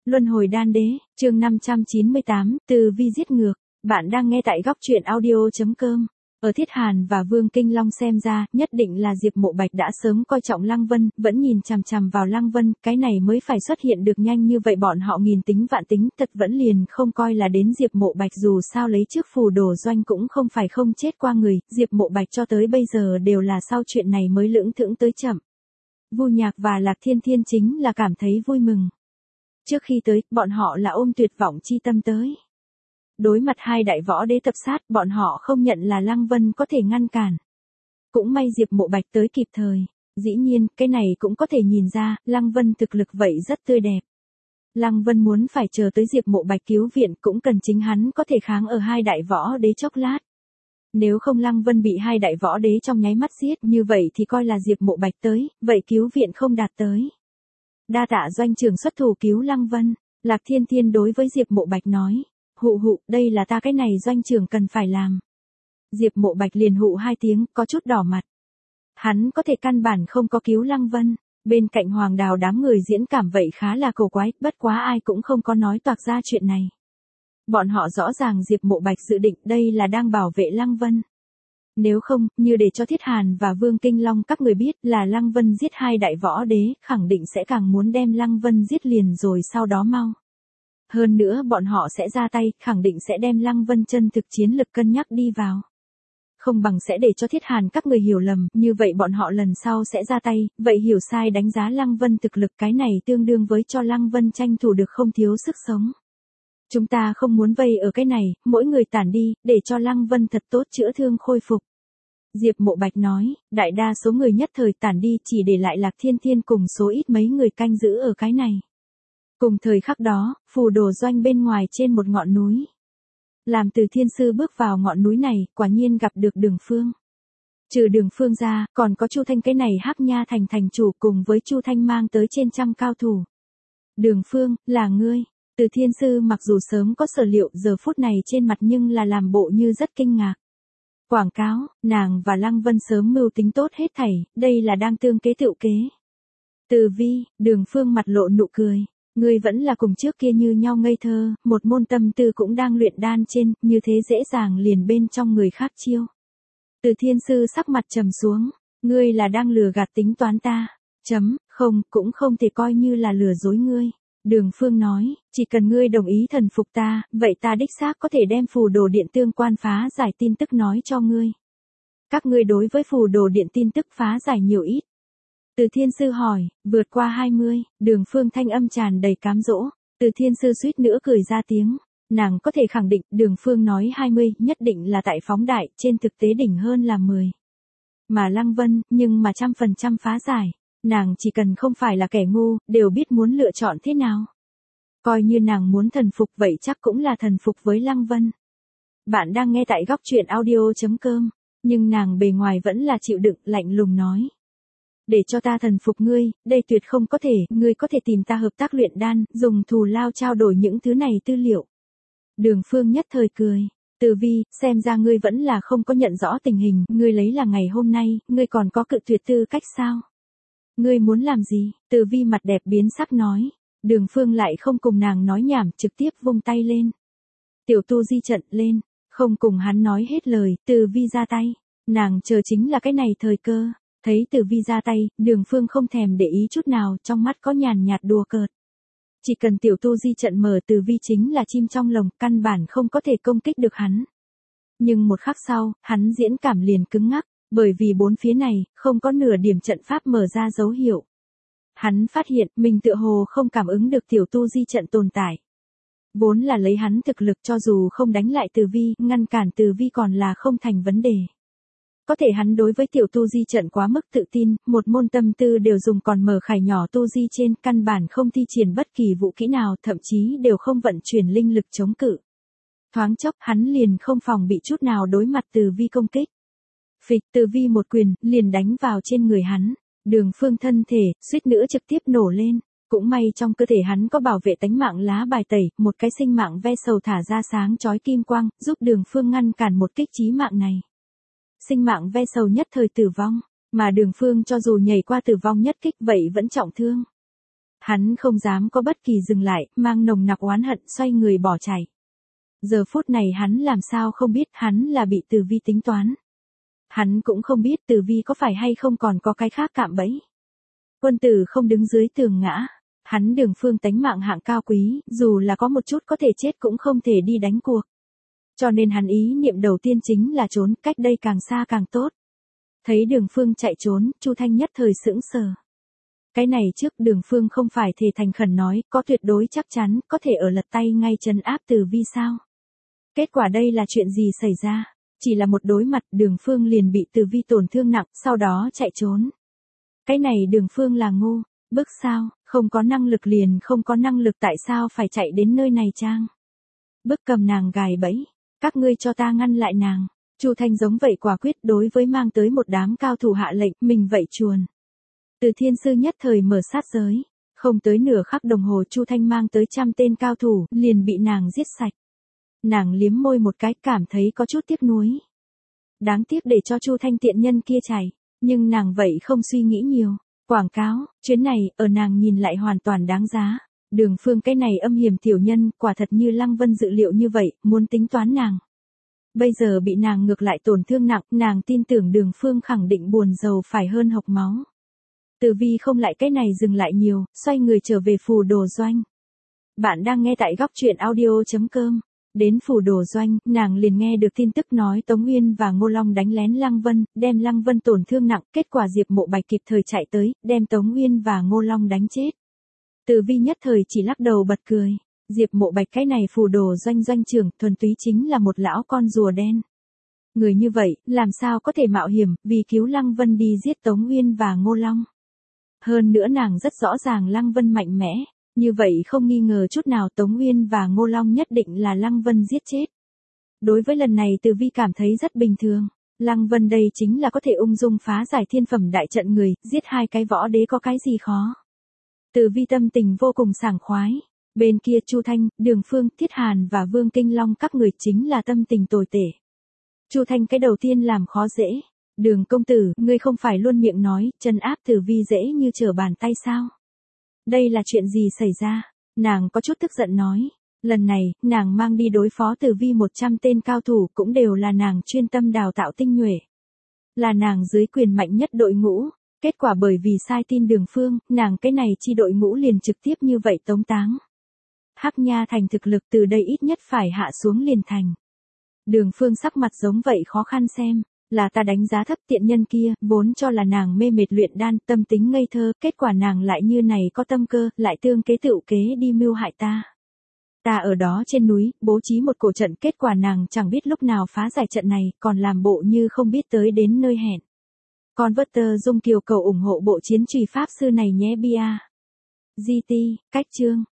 Luân hồi đan đế, chương 598, từ vi giết ngược. Bạn đang nghe tại góc truyện audio.com. Ở Thiết Hàn và Vương Kinh Long xem ra, nhất định là Diệp Mộ Bạch đã sớm coi trọng Lăng Vân, vẫn nhìn chằm chằm vào Lăng Vân, cái này mới phải xuất hiện được nhanh như vậy, bọn họ nghìn tính vạn tính, thật vẫn liền không coi là đến Diệp Mộ Bạch, dù sao lấy trước phù đồ doanh cũng không phải không chết qua người, Diệp Mộ Bạch cho tới bây giờ đều là sau chuyện này mới lưỡng thưởng tới chậm. Vu Nhạc và Lạc Thiên Thiên chính là cảm thấy vui mừng. Trước khi tới, bọn họ là ôm tuyệt vọng chi tâm tới. Đối mặt hai đại võ đế tập sát, bọn họ không nhận là Lăng Vân có thể ngăn cản. Cũng may Diệp Mộ Bạch tới kịp thời. Dĩ nhiên, cái này cũng có thể nhìn ra, Lăng Vân thực lực vậy rất tươi đẹp. Lăng Vân muốn phải chờ tới Diệp Mộ Bạch cứu viện cũng cần chính hắn có thể kháng ở hai đại võ đế chốc lát. Nếu không Lăng Vân bị hai đại võ đế trong nháy mắt giết, như vậy thì coi là Diệp Mộ Bạch tới, vậy cứu viện không đạt tới. Đa tạ doanh trưởng xuất thủ cứu Lăng Vân. Lạc Thiên Thiên đối với Diệp Mộ Bạch nói. Hụ, đây là ta cái này doanh trưởng cần phải làm. Diệp Mộ Bạch liền hụ hai tiếng, có chút đỏ mặt. Hắn có thể căn bản không có cứu Lăng Vân. Bên cạnh Hoàng Đào đám người diễn cảm vậy khá là cổ quái, bất quá ai cũng không có nói toạc ra chuyện này. Bọn họ rõ ràng Diệp Mộ Bạch dự định đây là đang bảo vệ Lăng Vân. Nếu không, như để cho Thiết Hàn và Vương Kinh Long các người biết là Lăng Vân giết hai đại võ đế, khẳng định sẽ càng muốn đem Lăng Vân giết liền rồi sau đó mau. Hơn nữa bọn họ sẽ ra tay, khẳng định sẽ đem Lăng Vân chân thực chiến lực cân nhắc đi vào. Không bằng sẽ để cho Thiết Hàn các người hiểu lầm, như vậy bọn họ lần sau sẽ ra tay, vậy hiểu sai đánh giá Lăng Vân thực lực, cái này tương đương với cho Lăng Vân tranh thủ được không thiếu sức sống. Chúng ta không muốn vây ở cái này, mỗi người tản đi, để cho Lăng Vân thật tốt chữa thương khôi phục. Diệp Mộ Bạch nói, đại đa số người nhất thời tản đi, chỉ để lại Lạc Thiên Thiên cùng số ít mấy người canh giữ ở cái này. Cùng thời khắc đó, phù đồ doanh bên ngoài trên một ngọn núi. Làm Từ Thiên Sư bước vào ngọn núi này, quả nhiên gặp được Đường Phương. Trừ Đường Phương ra, còn có Chu Thanh, cái này Hắc Nha thành thành chủ cùng với Chu Thanh mang tới trên trăm cao thủ. Đường Phương, là ngươi. Từ Thiên Sư mặc dù sớm có sở liệu, giờ phút này trên mặt nhưng là làm bộ như rất kinh ngạc. Quảng cáo, nàng và Lăng Vân sớm mưu tính tốt hết thảy, đây là đang tương kế tựu kế. Từ vi, Đường Phương mặt lộ nụ cười. Ngươi vẫn là cùng trước kia như nhau ngây thơ, một môn tâm tư cũng đang luyện đan trên, như thế dễ dàng liền bên trong người khác chiêu. Từ Thiên Sư sắc mặt trầm xuống, ngươi là đang lừa gạt tính toán ta. Không, cũng không thể coi như là lừa dối ngươi. Đường Phương nói, chỉ cần ngươi đồng ý thần phục ta, vậy ta đích xác có thể đem phù đồ điện tương quan phá giải tin tức nói cho ngươi. Các ngươi đối với phù đồ điện tin tức phá giải nhiều ít. Từ Thiên Sư hỏi, vượt qua 20, Đường Phương thanh âm tràn đầy cám dỗ. Từ Thiên Sư suýt nữa cười ra tiếng. Nàng có thể khẳng định, Đường Phương nói 20, nhất định là tại phóng đại, trên thực tế đỉnh hơn là 10. Mà Lăng Vân, nhưng mà 100% phá giải. Nàng chỉ cần không phải là kẻ ngu, đều biết muốn lựa chọn thế nào. Coi như nàng muốn thần phục vậy chắc cũng là thần phục với Lăng Vân. Bạn đang nghe tại góc truyện audio.com, nhưng nàng bề ngoài vẫn là chịu đựng, lạnh lùng nói. Để cho ta thần phục ngươi, đây tuyệt không có thể, ngươi có thể tìm ta hợp tác luyện đan, dùng thù lao trao đổi những thứ này tư liệu. Đường Phương nhất thời cười. Từ vi, xem ra ngươi vẫn là không có nhận rõ tình hình, ngươi lấy là ngày hôm nay, ngươi còn có cự tuyệt tư cách sao? Ngươi muốn làm gì? Từ vi mặt đẹp biến sắc nói. Đường Phương lại không cùng nàng nói nhảm, trực tiếp vung tay lên. Tiểu tu di trận lên, không cùng hắn nói hết lời, Từ vi ra tay. Nàng chờ chính là cái này thời cơ. Thấy Từ vi ra tay, Đường Phương không thèm để ý chút nào, trong mắt có nhàn nhạt đùa cợt. Chỉ cần tiểu tu di trận mở, Từ vi chính là chim trong lồng, căn bản không có thể công kích được hắn. Nhưng một khắc sau, hắn diễn cảm liền cứng ngắc. Bởi vì bốn phía này, không có nửa điểm trận pháp mở ra dấu hiệu. Hắn phát hiện mình tựa hồ không cảm ứng được tiểu tu di trận tồn tại. Vốn là lấy hắn thực lực, cho dù không đánh lại Từ vi, ngăn cản Từ vi còn là không thành vấn đề. Có thể hắn đối với tiểu tu di trận quá mức tự tin, một môn tâm tư đều dùng còn mở khải nhỏ tu di trên, căn bản không thi triển bất kỳ vũ kỹ nào, thậm chí đều không vận chuyển linh lực chống cự. Thoáng chốc hắn liền không phòng bị chút nào đối mặt Từ vi công kích. Phịch, Từ vi một quyền, liền đánh vào trên người hắn. Đường Phương thân thể, suýt nữa trực tiếp nổ lên. Cũng may trong cơ thể hắn có bảo vệ tánh mạng lá bài tẩy, một cái sinh mạng ve sầu thả ra sáng chói kim quang, giúp Đường Phương ngăn cản một kích chí mạng này. Sinh mạng ve sầu nhất thời tử vong, mà Đường Phương cho dù nhảy qua tử vong nhất kích vậy vẫn trọng thương. Hắn không dám có bất kỳ dừng lại, mang nồng nặc oán hận xoay người bỏ chạy. Giờ phút này hắn làm sao không biết hắn là bị Từ Vi tính toán. Hắn cũng không biết Từ Vi có phải hay không còn có cái khác cạm bẫy. Quân tử không đứng dưới tường ngã. Hắn Đường Phương tánh mạng hạng cao quý, dù là có một chút có thể chết cũng không thể đi đánh cuộc. Cho nên hắn ý niệm đầu tiên chính là trốn, cách đây càng xa càng tốt. Thấy Đường Phương chạy trốn, Chu Thanh nhất thời sững sờ. Cái này trước Đường Phương không phải thề thành khẩn nói, có tuyệt đối chắc chắn, có thể ở lật tay ngay trấn áp Từ Vi sao? Kết quả đây là chuyện gì xảy ra? Chỉ là một đối mặt Đường Phương liền bị Từ Vi tổn thương nặng, sau đó chạy trốn. Cái này Đường Phương là ngu, bức sao, không có năng lực liền không có năng lực tại sao phải chạy đến nơi này chăng? Bức cầm nàng gài bẫy, các ngươi cho ta ngăn lại nàng. Chu Thanh giống vậy quả quyết đối với mang tới một đám cao thủ hạ lệnh, mình vậy chuồn. Từ Thiên Sư nhất thời mở sát giới, không tới nửa khắc đồng hồ Chu Thanh mang tới 100 tên cao thủ, liền bị nàng giết sạch. Nàng liếm môi một cái cảm thấy có chút tiếc nuối. Đáng tiếc để cho Chu Thanh tiện nhân kia chạy, nhưng nàng vậy không suy nghĩ nhiều. Quảng cáo, chuyến này, ở nàng nhìn lại hoàn toàn đáng giá. Đường Phương cái này âm hiểm tiểu nhân, quả thật như Lăng Vân dự liệu như vậy, muốn tính toán nàng. Bây giờ bị nàng ngược lại tổn thương nặng, nàng tin tưởng Đường Phương khẳng định buồn rầu phải hơn hộc máu. Từ Vi không lại cái này dừng lại nhiều, xoay người trở về Phù Đồ Doanh. Bạn đang nghe tại góc truyện audio.com. Đến Phù Đồ Doanh, nàng liền nghe được tin tức nói Tống Uyên và Ngô Long đánh lén Lăng Vân, đem Lăng Vân tổn thương nặng, kết quả Diệp Mộ Bạch kịp thời chạy tới, đem Tống Uyên và Ngô Long đánh chết. Từ Vi nhất thời chỉ lắc đầu bật cười. Diệp Mộ Bạch cái này Phù Đồ Doanh doanh trưởng, thuần túy chính là một lão con rùa đen. Người như vậy, làm sao có thể mạo hiểm, vì cứu Lăng Vân đi giết Tống Uyên và Ngô Long. Hơn nữa nàng rất rõ ràng Lăng Vân mạnh mẽ, như vậy không nghi ngờ chút nào Tống Uyên và Ngô Long nhất định là Lăng Vân giết chết. Đối với lần này Từ Vi cảm thấy rất bình thường, Lăng Vân đây chính là có thể ung dung phá giải thiên phẩm đại trận người, giết 2 cái võ đế có cái gì khó. Từ Vi tâm tình vô cùng sảng khoái, bên kia Chu Thanh, Đường Phương, Thiết Hàn và Vương Kinh Long các người chính là tâm tình tồi tệ. Chu Thanh cái đầu tiên làm khó dễ. Đường công tử, ngươi không phải luôn miệng nói, trấn áp Từ Vi dễ như trở bàn tay sao? Đây là chuyện gì xảy ra? Nàng có chút tức giận nói. Lần này, nàng mang đi đối phó Từ Vi 100 tên cao thủ cũng đều là nàng chuyên tâm đào tạo tinh nhuệ. Là nàng dưới quyền mạnh nhất đội ngũ. Kết quả bởi vì sai tin Đường Phương, nàng cái này chi đội ngũ liền trực tiếp như vậy tống táng. Hắc Nha Thành thực lực từ đây ít nhất phải hạ xuống liền thành. Đường Phương sắc mặt giống vậy khó khăn xem. Là ta đánh giá thấp tiện nhân kia, vốn cho là nàng mê mệt luyện đan, tâm tính ngây thơ, kết quả nàng lại như này có tâm cơ, lại tương kế tựu kế đi mưu hại ta. Ta ở đó trên núi, bố trí một cổ trận, kết quả nàng chẳng biết lúc nào phá giải trận này, còn làm bộ như không biết tới đến nơi hẹn. Con vất tơ Dung Kiều cầu ủng hộ bộ chiến trùy pháp sư này nhé bia. GT, cách chương.